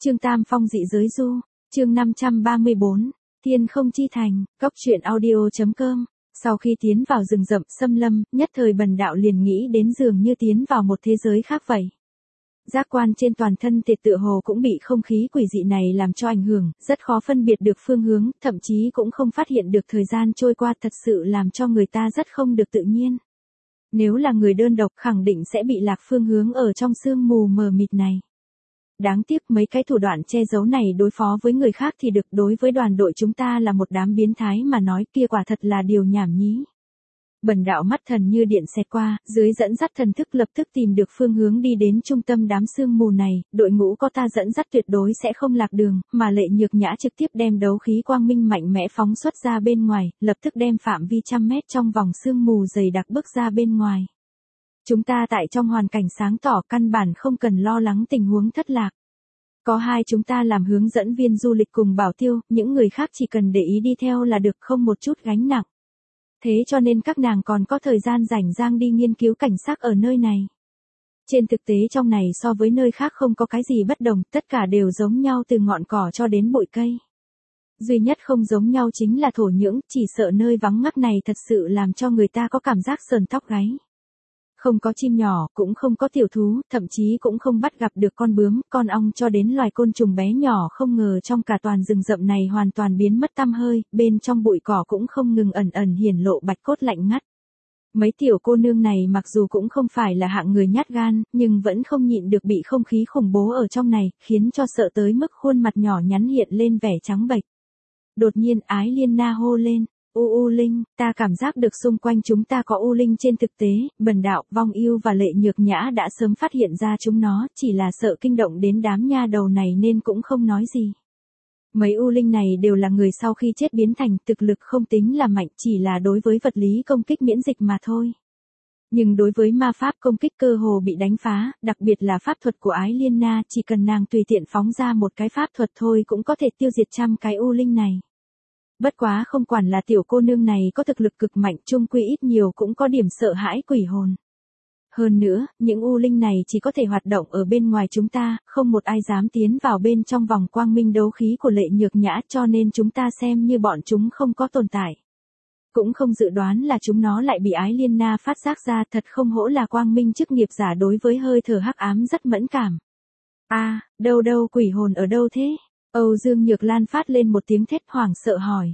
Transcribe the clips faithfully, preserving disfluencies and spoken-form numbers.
Chương Tam Phong dị giới du, chương năm trăm ba mươi bốn, Thiên không chi thành, Cốc truyện audio.com. Sau khi tiến vào rừng rậm xâm lâm, nhất thời Bần đạo liền nghĩ đến dường như tiến vào một thế giới khác vậy. Giác quan trên toàn thân tiệt tựa hồ cũng bị không khí quỷ dị này làm cho ảnh hưởng, rất khó phân biệt được phương hướng, thậm chí cũng không phát hiện được thời gian trôi qua, thật sự làm cho người ta rất không được tự nhiên. Nếu là người đơn độc khẳng định sẽ bị lạc phương hướng ở trong sương mù mờ mịt này. Đáng tiếc mấy cái thủ đoạn che giấu này đối phó với người khác thì được, đối với đoàn đội chúng ta là một đám biến thái mà nói kia quả thật là điều nhảm nhí. Bần đạo mắt thần như điện xẹt qua, dưới dẫn dắt thần thức lập tức tìm được phương hướng đi đến trung tâm đám sương mù này, đội ngũ có ta dẫn dắt tuyệt đối sẽ không lạc đường, mà Lệ Nhược Nhã trực tiếp đem đấu khí quang minh mạnh mẽ phóng xuất ra bên ngoài, lập tức đem phạm vi trăm mét trong vòng sương mù dày đặc bước ra bên ngoài. Chúng ta tại trong hoàn cảnh sáng tỏ căn bản không cần lo lắng tình huống thất lạc. Có hai chúng ta làm hướng dẫn viên du lịch cùng bảo tiêu, những người khác chỉ cần để ý đi theo là được, không một chút gánh nặng. Thế cho nên các nàng còn có thời gian rảnh rang đi nghiên cứu cảnh sắc ở nơi này. Trên thực tế trong này so với nơi khác không có cái gì bất đồng, tất cả đều giống nhau từ ngọn cỏ cho đến bụi cây. Duy nhất không giống nhau chính là thổ nhưỡng, chỉ sợ nơi vắng ngắt này thật sự làm cho người ta có cảm giác sờn tóc gáy. Không có chim nhỏ, cũng không có tiểu thú, thậm chí cũng không bắt gặp được con bướm, con ong cho đến loài côn trùng bé nhỏ, không ngờ trong cả toàn rừng rậm này hoàn toàn biến mất tăm hơi, bên trong bụi cỏ cũng không ngừng ẩn ẩn hiển lộ bạch cốt lạnh ngắt. Mấy tiểu cô nương này mặc dù cũng không phải là hạng người nhát gan, nhưng vẫn không nhịn được bị không khí khủng bố ở trong này, khiến cho sợ tới mức khuôn mặt nhỏ nhắn hiện lên vẻ trắng bệch. Đột nhiên Ái Liên Na hô lên. U U Linh, ta cảm giác được xung quanh chúng ta có U Linh, trên thực tế, Bần đạo, Vong Yêu và Lệ Nhược Nhã đã sớm phát hiện ra chúng nó, chỉ là sợ kinh động đến đám nha đầu này nên cũng không nói gì. Mấy U Linh này đều là người sau khi chết biến thành, thực lực không tính là mạnh, chỉ là đối với vật lý công kích miễn dịch mà thôi. Nhưng đối với ma pháp công kích cơ hồ bị đánh phá, đặc biệt là pháp thuật của Ái Liên Na, chỉ cần nàng tùy tiện phóng ra một cái pháp thuật thôi cũng có thể tiêu diệt trăm cái U Linh này. Bất quá không quản là tiểu cô nương này có thực lực cực mạnh, chung quy ít nhiều cũng có điểm sợ hãi quỷ hồn. Hơn nữa, những U Linh này chỉ có thể hoạt động ở bên ngoài chúng ta, không một ai dám tiến vào bên trong vòng quang minh đấu khí của Lệ Nhược Nhã, cho nên chúng ta xem như bọn chúng không có tồn tại. Cũng không dự đoán là chúng nó lại bị Ái Liên Na phát giác ra, thật không hổ là quang minh chức nghiệp giả đối với hơi thở hắc ám rất mẫn cảm. A, à, đâu đâu, quỷ hồn ở đâu thế? Âu Dương Nhược Lan phát lên một tiếng thét hoảng sợ hỏi.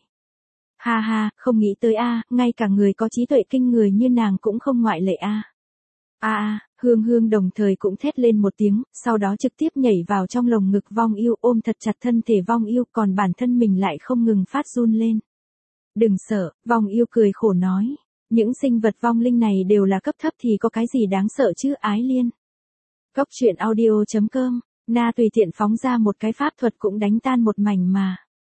Ha ha, không nghĩ tới a, ngay cả người có trí tuệ kinh người như nàng cũng không ngoại lệ a. A a, Hương Hương đồng thời cũng thét lên một tiếng, sau đó trực tiếp nhảy vào trong lồng ngực Vong Yêu, ôm thật chặt thân thể Vong Yêu, còn bản thân mình lại không ngừng phát run lên. Đừng sợ, Vong Yêu cười khổ nói, những sinh vật vong linh này đều là cấp thấp thì có cái gì đáng sợ chứ, Ái Liên. Cốc truyện audio.com. Na tùy tiện phóng ra một cái pháp thuật cũng đánh tan một mảnh mà.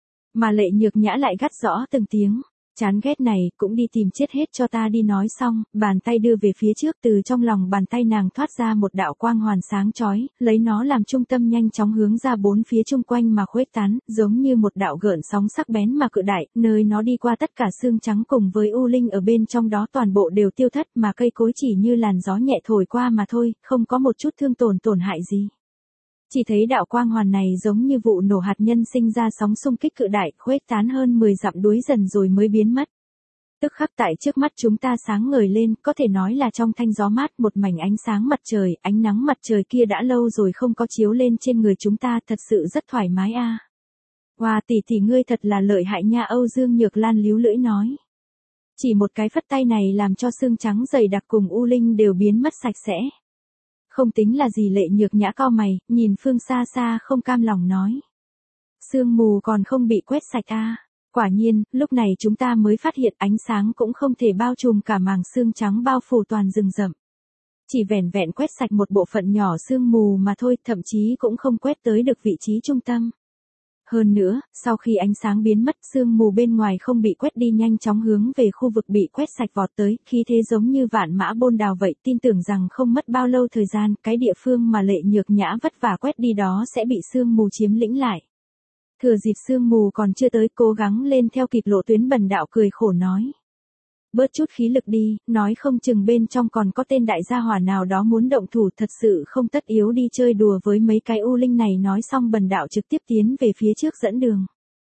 Mà Lệ Nhược Nhã lại gắt rõ từng tiếng. Chán ghét này, cũng đi tìm chết hết cho ta đi, nói xong, bàn tay đưa về phía trước, từ trong lòng bàn tay nàng thoát ra một đạo quang hoàn sáng chói, lấy nó làm trung tâm nhanh chóng hướng ra bốn phía chung quanh mà khuếch tán, giống như một đạo gợn sóng sắc bén mà cự đại, nơi nó đi qua tất cả xương trắng cùng với U Linh ở bên trong đó toàn bộ đều tiêu thất, mà cây cối chỉ như làn gió nhẹ thổi qua mà thôi, không có một chút thương tổn tổn hại gì. Chỉ thấy đạo quang hoàn này giống như vụ nổ hạt nhân sinh ra sóng xung kích cự đại, khuếch tán hơn mười dặm đuối dần rồi mới biến mất. Tức khắc tại trước mắt chúng ta sáng ngời lên, có thể nói là trong thanh gió mát một mảnh ánh sáng mặt trời, ánh nắng mặt trời kia đã lâu rồi không có chiếu lên trên người chúng ta, thật sự rất thoải mái a. À. Wow, tỷ tỷ ngươi thật là lợi hại nha, Âu Dương Nhược Lan líu lưỡi nói. Chỉ một cái phất tay này làm cho xương trắng dày đặc cùng U Linh đều biến mất sạch sẽ. Không tính là gì, Lệ Nhược Nhã cau mày, nhìn phương xa xa không cam lòng nói. Sương mù còn không bị quét sạch a. À. Quả nhiên, lúc này chúng ta mới phát hiện ánh sáng cũng không thể bao trùm cả màng sương trắng bao phủ toàn rừng rậm. Chỉ vẻn vẹn quét sạch một bộ phận nhỏ sương mù mà thôi, thậm chí cũng không quét tới được vị trí trung tâm. Hơn nữa, sau khi ánh sáng biến mất, sương mù bên ngoài không bị quét đi nhanh chóng hướng về khu vực bị quét sạch vọt tới, khí thế giống như vạn mã bôn đào vậy, tin tưởng rằng không mất bao lâu thời gian, cái địa phương mà Lệ Nhược Nhã vất vả quét đi đó sẽ bị sương mù chiếm lĩnh lại. Thừa dịp sương mù còn chưa tới, cố gắng lên theo kịp lộ tuyến, Bần đạo cười khổ nói. bớt chút khí lực đi, nói không chừng bên trong còn có tên đại gia hỏa nào đó muốn động thủ, thật sự không tất yếu đi chơi đùa với mấy cái u linh này. Nói xong Bần Đạo trực tiếp tiến về phía trước dẫn đường.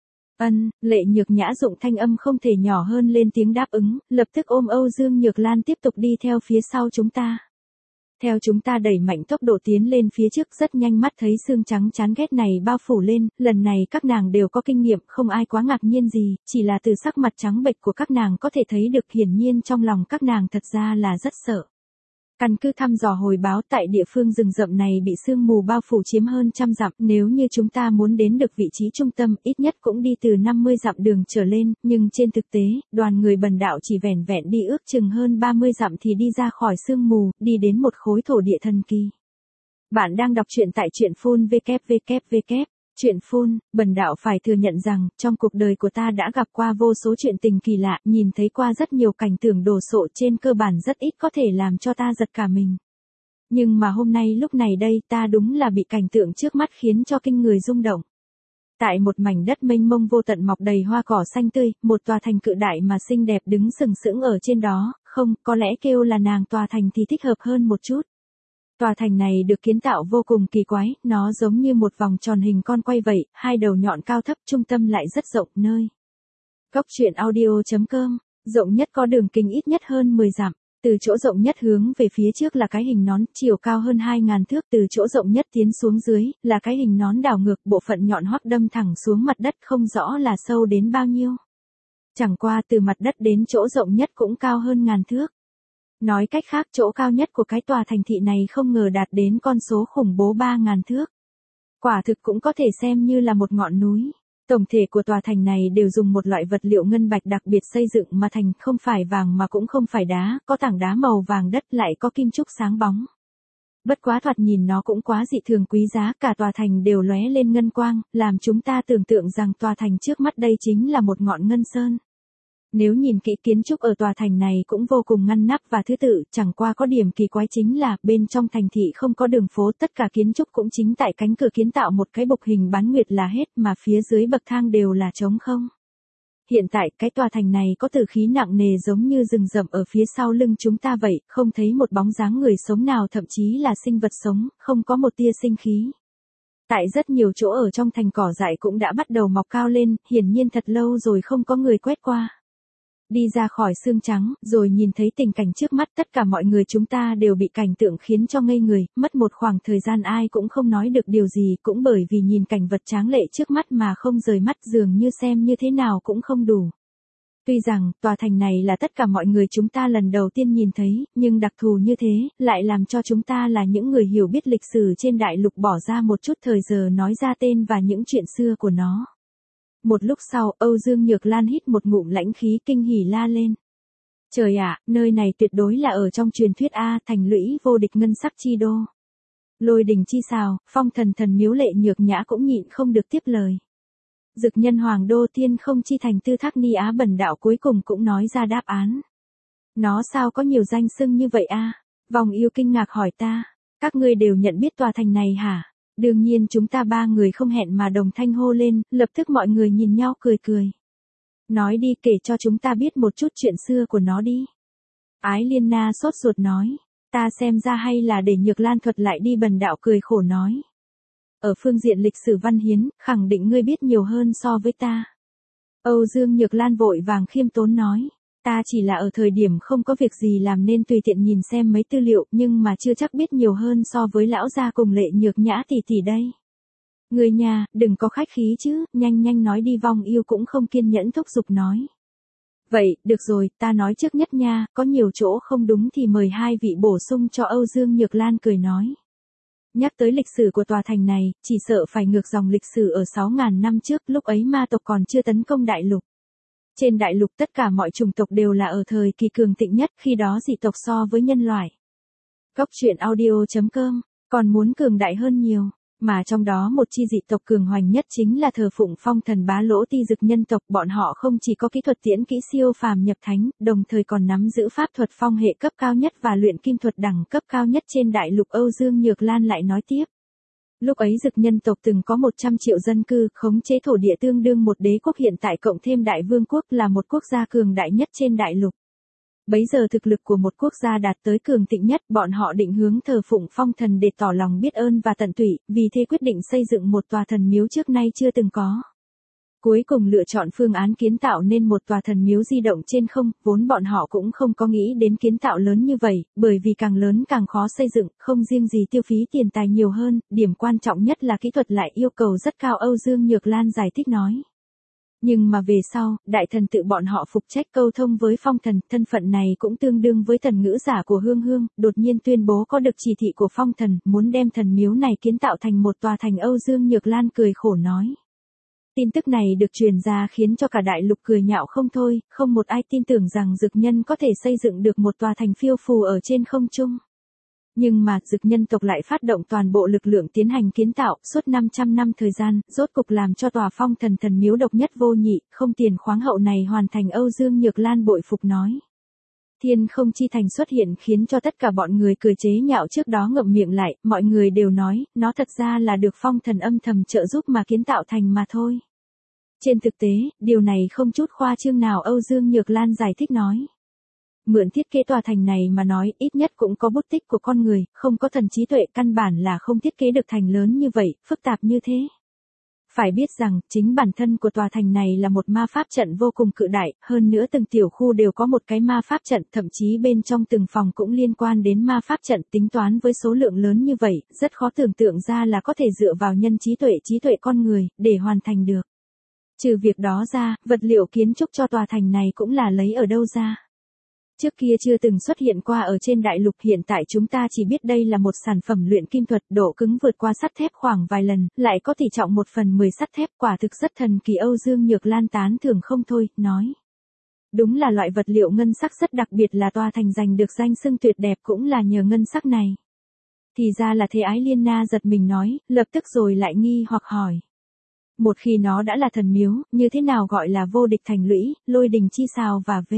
Ân, Lệ Nhược Nhã dụng thanh âm không thể nhỏ hơn lên tiếng đáp ứng, lập tức ôm Âu Dương Nhược Lan tiếp tục đi theo phía sau chúng ta. Theo chúng ta đẩy mạnh tốc độ tiến lên phía trước, rất nhanh mắt thấy xương trắng chán ghét này bao phủ lên, lần này các nàng đều có kinh nghiệm, không ai quá ngạc nhiên gì, chỉ là từ sắc mặt trắng bệch của các nàng có thể thấy được hiển nhiên trong lòng các nàng thật ra là rất sợ. Căn cứ thăm dò hồi báo, tại địa phương rừng rậm này bị sương mù bao phủ chiếm hơn trăm dặm, nếu như chúng ta muốn đến được vị trí trung tâm, ít nhất cũng đi từ năm mươi dặm đường trở lên, nhưng trên thực tế, đoàn người Bần Đạo chỉ vẻn vẹn đi ước chừng hơn ba mươi dặm thì đi ra khỏi sương mù, đi đến một khối thổ địa thần kỳ. Bạn đang đọc truyện tại truyện phun vê kép vê kép vê kép. Chuyện phun, Bần Đạo phải thừa nhận rằng, trong cuộc đời của ta đã gặp qua vô số chuyện tình kỳ lạ, nhìn thấy qua rất nhiều cảnh tượng đồ sộ, trên cơ bản rất ít có thể làm cho ta giật cả mình. Nhưng mà hôm nay lúc này đây ta đúng là bị cảnh tượng trước mắt khiến cho kinh người rung động. Tại một mảnh đất mênh mông vô tận mọc đầy hoa cỏ xanh tươi, một tòa thành cự đại mà xinh đẹp đứng sừng sững ở trên đó, không, có lẽ kêu là nàng tòa thành thì thích hợp hơn một chút. Tòa thành này được kiến tạo vô cùng kỳ quái, nó giống như một vòng tròn hình con quay vậy, hai đầu nhọn cao thấp, trung tâm lại rất rộng, nơi Góc truyện audio chấm com, rộng nhất có đường kính ít nhất hơn mười dặm, từ chỗ rộng nhất hướng về phía trước là cái hình nón, chiều cao hơn hai ngàn thước, từ chỗ rộng nhất tiến xuống dưới, là cái hình nón đảo ngược, bộ phận nhọn hoắt đâm thẳng xuống mặt đất, không rõ là sâu đến bao nhiêu. Chẳng qua từ mặt đất đến chỗ rộng nhất cũng cao hơn ngàn thước. Nói cách khác, chỗ cao nhất của cái tòa thành thị này không ngờ đạt đến con số khủng bố ba ngàn thước. Quả thực cũng có thể xem như là một ngọn núi. Tổng thể của tòa thành này đều dùng một loại vật liệu ngân bạch đặc biệt xây dựng mà thành, không phải vàng mà cũng không phải đá, có tảng đá màu vàng đất lại có kim trúc sáng bóng. Bất quá thoạt nhìn nó cũng quá dị thường quý giá, cả tòa thành đều lóe lên ngân quang, làm chúng ta tưởng tượng rằng tòa thành trước mắt đây chính là một ngọn ngân sơn. Nếu nhìn kỹ kiến trúc ở tòa thành này cũng vô cùng ngăn nắp và thứ tự, chẳng qua có điểm kỳ quái chính là bên trong thành thị không có đường phố, tất cả kiến trúc cũng chính tại cánh cửa kiến tạo một cái bục hình bán nguyệt là hết, mà phía dưới bậc thang đều là trống không. Hiện tại cái tòa thành này có tử khí nặng nề giống như rừng rậm ở phía sau lưng chúng ta vậy, không thấy một bóng dáng người sống nào, thậm chí là sinh vật sống, không có một tia sinh khí. Tại rất nhiều chỗ ở trong thành cỏ dại cũng đã bắt đầu mọc cao lên, hiển nhiên thật lâu rồi không có người quét qua. Đi ra khỏi xương trắng, rồi nhìn thấy tình cảnh trước mắt, tất cả mọi người chúng ta đều bị cảnh tượng khiến cho ngây người, mất một khoảng thời gian ai cũng không nói được điều gì, cũng bởi vì nhìn cảnh vật tráng lệ trước mắt mà không rời mắt, dường như xem như thế nào cũng không đủ. Tuy rằng, tòa thành này là tất cả mọi người chúng ta lần đầu tiên nhìn thấy, nhưng đặc thù như thế, lại làm cho chúng ta là những người hiểu biết lịch sử trên đại lục bỏ ra một chút thời giờ nói ra tên và những chuyện xưa của nó. Một lúc sau, Âu Dương Nhược Lan hít một ngụm lãnh khí, kinh hỉ la lên. Trời ạ, nơi này tuyệt đối là ở trong truyền thuyết A, thành lũy vô địch ngân sắc chi đô. Lôi đình chi xào, phong thần thần miếu. Lệ Nhược Nhã cũng nhịn không được tiếp lời. Dực nhân hoàng đô, thiên không chi thành, Tư Thác Ni Á. Bần đạo cuối cùng cũng nói ra đáp án. Nó sao có nhiều danh xưng như vậy a? Vòng yêu kinh ngạc hỏi ta. Các ngươi đều nhận biết tòa thành này hả? Đương nhiên chúng ta ba người không hẹn mà đồng thanh hô lên, lập tức mọi người nhìn nhau cười cười. Nói đi, kể cho chúng ta biết một chút chuyện xưa của nó đi. Ái Liên Na sốt ruột nói. Ta xem ra hay là để Nhược Lan thuật lại đi. Bần đạo cười khổ nói. Ở phương diện lịch sử văn hiến, khẳng định ngươi biết nhiều hơn so với ta. Âu Dương Nhược Lan vội vàng khiêm tốn nói. Ta chỉ là ở thời điểm không có việc gì làm nên tùy tiện nhìn xem mấy tư liệu, nhưng mà chưa chắc biết nhiều hơn so với lão gia cùng Lệ Nhược Nhã tỷ tỷ đây. Người nhà, đừng có khách khí chứ, nhanh nhanh nói đi. Vong yêu cũng không kiên nhẫn thúc giục nói. Vậy, được rồi, ta nói trước nhất nha, có nhiều chỗ không đúng thì mời hai vị bổ sung cho. Âu Dương Nhược Lan cười nói. Nhắc tới lịch sử của tòa thành này, chỉ sợ phải ngược dòng lịch sử ở sáu ngàn năm trước, lúc ấy ma tộc còn chưa tấn công đại lục. Trên đại lục tất cả mọi chủng tộc đều là ở thời kỳ cường thịnh nhất, khi đó dị tộc so với nhân loại. Góc truyện audio chấm com, còn muốn cường đại hơn nhiều, mà trong đó một chi dị tộc cường hoành nhất chính là thờ phụng phong thần bá lỗ ti dực nhân tộc. Bọn họ không chỉ có kỹ thuật tiễn kỹ siêu phàm nhập thánh, đồng thời còn nắm giữ pháp thuật phong hệ cấp cao nhất và luyện kim thuật đẳng cấp cao nhất trên đại lục. Âu Dương Nhược Lan lại nói tiếp. Lúc ấy dực nhân tộc từng có một trăm triệu dân cư, khống chế thổ địa tương đương một đế quốc hiện tại, cộng thêm đại vương quốc, là một quốc gia cường đại nhất trên đại lục. Bấy giờ thực lực của một quốc gia đạt tới cường thịnh nhất, bọn họ định hướng thờ phụng phong thần để tỏ lòng biết ơn và tận tụy, vì thế quyết định xây dựng một tòa thần miếu trước nay chưa từng có. Cuối cùng lựa chọn phương án kiến tạo nên một tòa thần miếu di động trên không, vốn bọn họ cũng không có nghĩ đến kiến tạo lớn như vậy, bởi vì càng lớn càng khó xây dựng, không riêng gì tiêu phí tiền tài nhiều hơn, điểm quan trọng nhất là kỹ thuật lại yêu cầu rất cao, Âu Dương Nhược Lan giải thích nói. Nhưng mà về sau, đại thần tự bọn họ phụ trách câu thông với phong thần, thân phận này cũng tương đương với thần ngữ giả của Hương Hương, đột nhiên tuyên bố có được chỉ thị của phong thần, muốn đem thần miếu này kiến tạo thành một tòa thành. Âu Dương Nhược Lan cười khổ nói. Tin tức này được truyền ra khiến cho cả đại lục cười nhạo không thôi, không một ai tin tưởng rằng Dực Nhân có thể xây dựng được một tòa thành phiêu phù ở trên không trung. Nhưng mà, Dực Nhân tộc lại phát động toàn bộ lực lượng tiến hành kiến tạo, suốt năm trăm năm thời gian, rốt cục làm cho tòa phong thần thần miếu độc nhất vô nhị, không tiền khoáng hậu này hoàn thành. Âu Dương Nhược Lan bội phục nói. Thiên không chi thành xuất hiện khiến cho tất cả bọn người cười chế nhạo trước đó ngậm miệng lại, mọi người đều nói, nó thật ra là được phong thần âm thầm trợ giúp mà kiến tạo thành mà thôi. Trên thực tế, điều này không chút khoa trương nào, Âu Dương Nhược Lan giải thích nói. Mượn thiết kế tòa thành này mà nói, ít nhất cũng có bút tích của con người, không có thần trí tuệ, căn bản là không thiết kế được thành lớn như vậy, phức tạp như thế. Phải biết rằng, chính bản thân của tòa thành này là một ma pháp trận vô cùng cự đại, hơn nữa từng tiểu khu đều có một cái ma pháp trận, thậm chí bên trong từng phòng cũng liên quan đến ma pháp trận. Tính toán với số lượng lớn như vậy, rất khó tưởng tượng ra là có thể dựa vào nhân trí tuệ trí tuệ con người, để hoàn thành được. Trừ việc đó ra, vật liệu kiến trúc cho tòa thành này cũng là lấy ở đâu ra. Trước kia chưa từng xuất hiện qua ở trên đại lục, hiện tại chúng ta chỉ biết đây là một sản phẩm luyện kim thuật, độ cứng vượt qua sắt thép khoảng vài lần, lại có tỷ trọng một phần mười sắt thép, quả thực rất thần kỳ. Âu Dương Nhược Lan tán thưởng không thôi, nói. Đúng là loại vật liệu ngân sắc rất đặc biệt, là tòa thành giành được danh xưng tuyệt đẹp cũng là nhờ ngân sắc này. Thì ra là thế. Ái Liên Na giật mình nói, lập tức rồi lại nghi hoặc hỏi. Một khi nó đã là thần miếu, như thế nào gọi là vô địch thành lũy, lôi đình chi sao và v.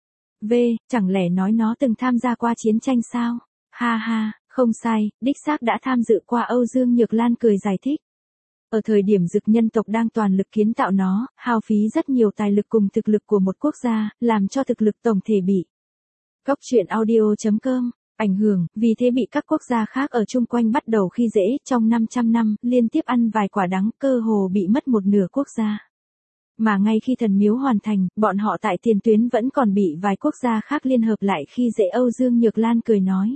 V, chẳng lẽ nói nó từng tham gia qua chiến tranh sao? Ha ha, không sai, đích xác đã tham dự qua. Âu Dương Nhược Lan cười giải thích. Ở thời điểm Dực Nhân tộc đang toàn lực kiến tạo nó, hao phí rất nhiều tài lực cùng thực lực của một quốc gia, làm cho thực lực tổng thể bị. Cốc truyện audio chấm com ảnh hưởng, vì thế bị các quốc gia khác ở chung quanh bắt đầu khi dễ, trong năm trăm năm, liên tiếp ăn vài quả đắng, cơ hồ bị mất một nửa quốc gia. Mà ngay khi thần miếu hoàn thành, bọn họ tại tiền tuyến vẫn còn bị vài quốc gia khác liên hợp lại khi dễ. Âu Dương Nhược Lan cười nói.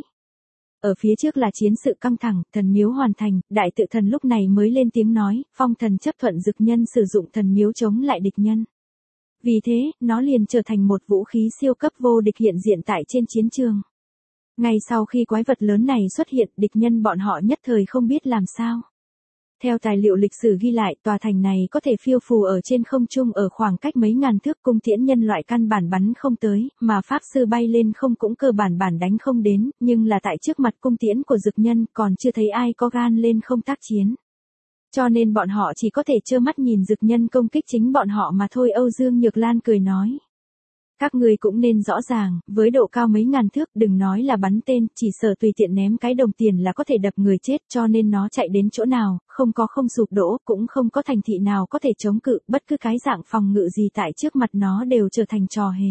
Ở phía trước là chiến sự căng thẳng, thần miếu hoàn thành, đại tự thần lúc này mới lên tiếng nói, phong thần chấp thuận Dực Nhân sử dụng thần miếu chống lại địch nhân. Vì thế, nó liền trở thành một vũ khí siêu cấp vô địch hiện diện tại trên chiến trường. Ngay sau khi quái vật lớn này xuất hiện, địch nhân bọn họ nhất thời không biết làm sao. Theo tài liệu lịch sử ghi lại, tòa thành này có thể phiêu phù ở trên không trung ở khoảng cách mấy ngàn thước, cung tiễn nhân loại căn bản bắn không tới, mà pháp sư bay lên không cũng cơ bản bản đánh không đến, nhưng là tại trước mặt cung tiễn của Dực Nhân còn chưa thấy ai có gan lên không tác chiến. Cho nên bọn họ chỉ có thể trơ mắt nhìn Dực Nhân công kích chính bọn họ mà thôi. Âu Dương Nhược Lan cười nói. Các ngươi cũng nên rõ ràng, với độ cao mấy ngàn thước, đừng nói là bắn tên, chỉ sợ tùy tiện ném cái đồng tiền là có thể đập người chết, cho nên nó chạy đến chỗ nào, không có không sụp đổ, cũng không có thành thị nào có thể chống cự, bất cứ cái dạng phòng ngự gì tại trước mặt nó đều trở thành trò hề.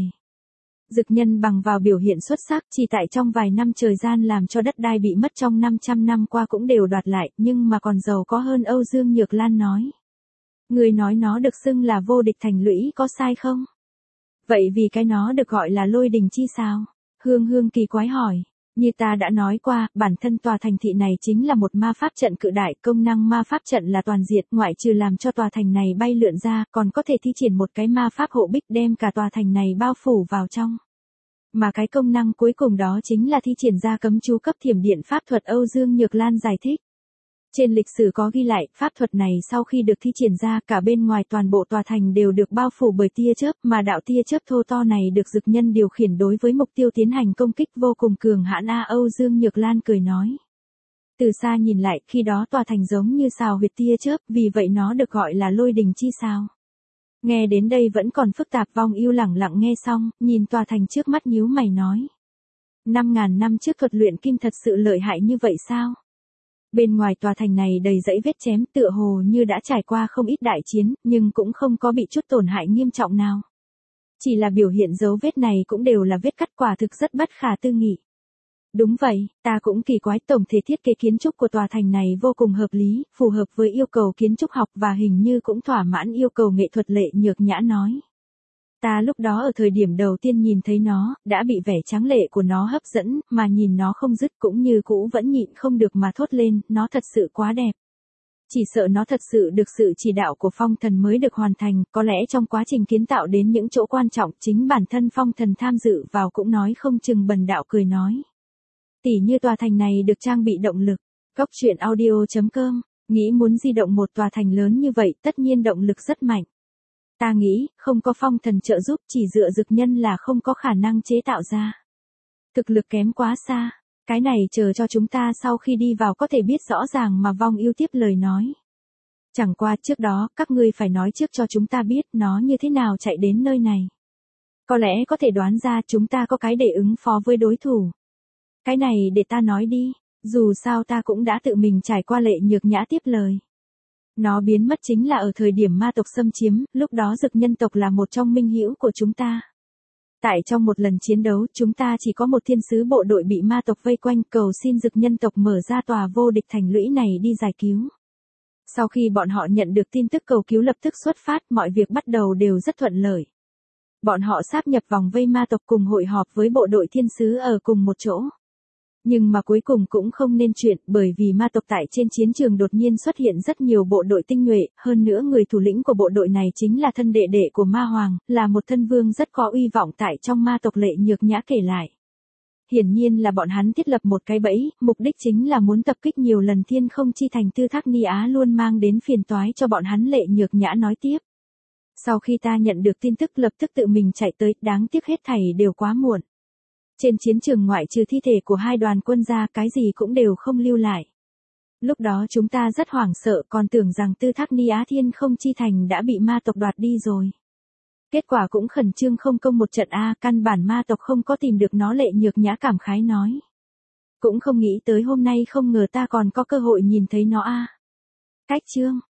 Dực Nhân bằng vào biểu hiện xuất sắc, chỉ tại trong vài năm thời gian làm cho đất đai bị mất trong năm trăm năm qua cũng đều đoạt lại, nhưng mà còn giàu có hơn. Âu Dương Nhược Lan nói. Người nói nó được xưng là vô địch thành lũy có sai không? Vậy vì cái nó được gọi là lôi đình chi sao? Hương Hương kỳ quái hỏi. Như ta đã nói qua, bản thân tòa thành thị này chính là một ma pháp trận cự đại, công năng ma pháp trận là toàn diện, ngoại trừ làm cho tòa thành này bay lượn ra, còn có thể thi triển một cái ma pháp hộ bích đem cả tòa thành này bao phủ vào trong. Mà cái công năng cuối cùng đó chính là thi triển ra cấm chú cấp thiểm điện pháp thuật. Âu Dương Nhược Lan giải thích. Trên lịch sử có ghi lại, pháp thuật này sau khi được thi triển ra, cả bên ngoài toàn bộ tòa thành đều được bao phủ bởi tia chớp, mà đạo tia chớp thô to này được Dực Nhân điều khiển đối với mục tiêu tiến hành công kích vô cùng cường hãn. A Âu Dương Nhược Lan cười nói. Từ xa nhìn lại, khi đó tòa thành giống như sao huyệt tia chớp, vì vậy nó được gọi là lôi đình chi sao. Nghe đến đây vẫn còn phức tạp. Vong Yêu lẳng lặng nghe xong, nhìn tòa thành trước mắt nhíu mày nói. Năm ngàn năm trước thuật luyện kim thật sự lợi hại như vậy sao? Bên ngoài tòa thành này đầy dãy vết chém, tựa hồ như đã trải qua không ít đại chiến, nhưng cũng không có bị chút tổn hại nghiêm trọng nào. Chỉ là biểu hiện dấu vết này cũng đều là vết cắt, quả thực rất bất khả tư nghị. Đúng vậy, ta cũng kỳ quái, tổng thể thiết kế kiến trúc của tòa thành này vô cùng hợp lý, phù hợp với yêu cầu kiến trúc học và hình như cũng thỏa mãn yêu cầu nghệ thuật, Lệ Nhược Nhã nói. Ta lúc đó ở thời điểm đầu tiên nhìn thấy nó, đã bị vẻ tráng lệ của nó hấp dẫn, mà nhìn nó không dứt cũng như cũ vẫn nhịn không được mà thốt lên, nó thật sự quá đẹp. Chỉ sợ nó thật sự được sự chỉ đạo của Phong Thần mới được hoàn thành, có lẽ trong quá trình kiến tạo đến những chỗ quan trọng chính bản thân Phong Thần tham dự vào cũng nói không chừng. Bần đạo cười nói. Tỉ như tòa thành này được trang bị động lực. Góc truyện audio chấm com, nghĩ muốn di động một tòa thành lớn như vậy tất nhiên động lực rất mạnh. Ta nghĩ, không có Phong Thần trợ giúp chỉ dựa dực nhân là không có khả năng chế tạo ra. Thực lực kém quá xa. Cái này chờ cho chúng ta sau khi đi vào có thể biết rõ ràng mà. Vong Yêu tiếp lời nói. Chẳng qua trước đó, các ngươi phải nói trước cho chúng ta biết nó như thế nào chạy đến nơi này. Có lẽ có thể đoán ra chúng ta có cái để ứng phó với đối thủ. Cái này để ta nói đi, dù sao ta cũng đã tự mình trải qua. Lệ Nhược Nhã tiếp lời. Nó biến mất chính là ở thời điểm ma tộc xâm chiếm, lúc đó dực nhân tộc là một trong minh hữu của chúng ta. Tại trong một lần chiến đấu, chúng ta chỉ có một thiên sứ bộ đội bị ma tộc vây quanh, cầu xin dực nhân tộc mở ra tòa vô địch thành lũy này đi giải cứu. Sau khi bọn họ nhận được tin tức cầu cứu lập tức xuất phát, mọi việc bắt đầu đều rất thuận lợi. Bọn họ sáp nhập vòng vây ma tộc cùng hội họp với bộ đội thiên sứ ở cùng một chỗ. Nhưng mà cuối cùng cũng không nên chuyện, bởi vì ma tộc tại trên chiến trường đột nhiên xuất hiện rất nhiều bộ đội tinh nhuệ, hơn nữa người thủ lĩnh của bộ đội này chính là thân đệ đệ của ma hoàng, là một thân vương rất có uy vọng tại trong ma tộc. Lệ Nhược Nhã kể lại. Hiển nhiên là bọn hắn thiết lập một cái bẫy, mục đích chính là muốn tập kích nhiều lần Thiên Không Chi Thành. Tư Thác Ni Á luôn mang đến phiền toái cho bọn hắn. Lệ Nhược Nhã nói tiếp. Sau khi ta nhận được tin tức lập tức tự mình chạy tới, đáng tiếc hết thảy đều quá muộn. Trên chiến trường ngoại trừ thi thể của hai đoàn quân ra, cái gì cũng đều không lưu lại. Lúc đó chúng ta rất hoảng sợ, còn tưởng rằng Tư Thác Ni Á Thiên Không Chi Thành đã bị ma tộc đoạt đi rồi. Kết quả cũng khẩn trương không công một trận a, căn bản ma tộc không có tìm được nó. Lệ Nhược Nhã cảm khái nói. Cũng không nghĩ tới hôm nay không ngờ ta còn có cơ hội nhìn thấy nó a. Cách chương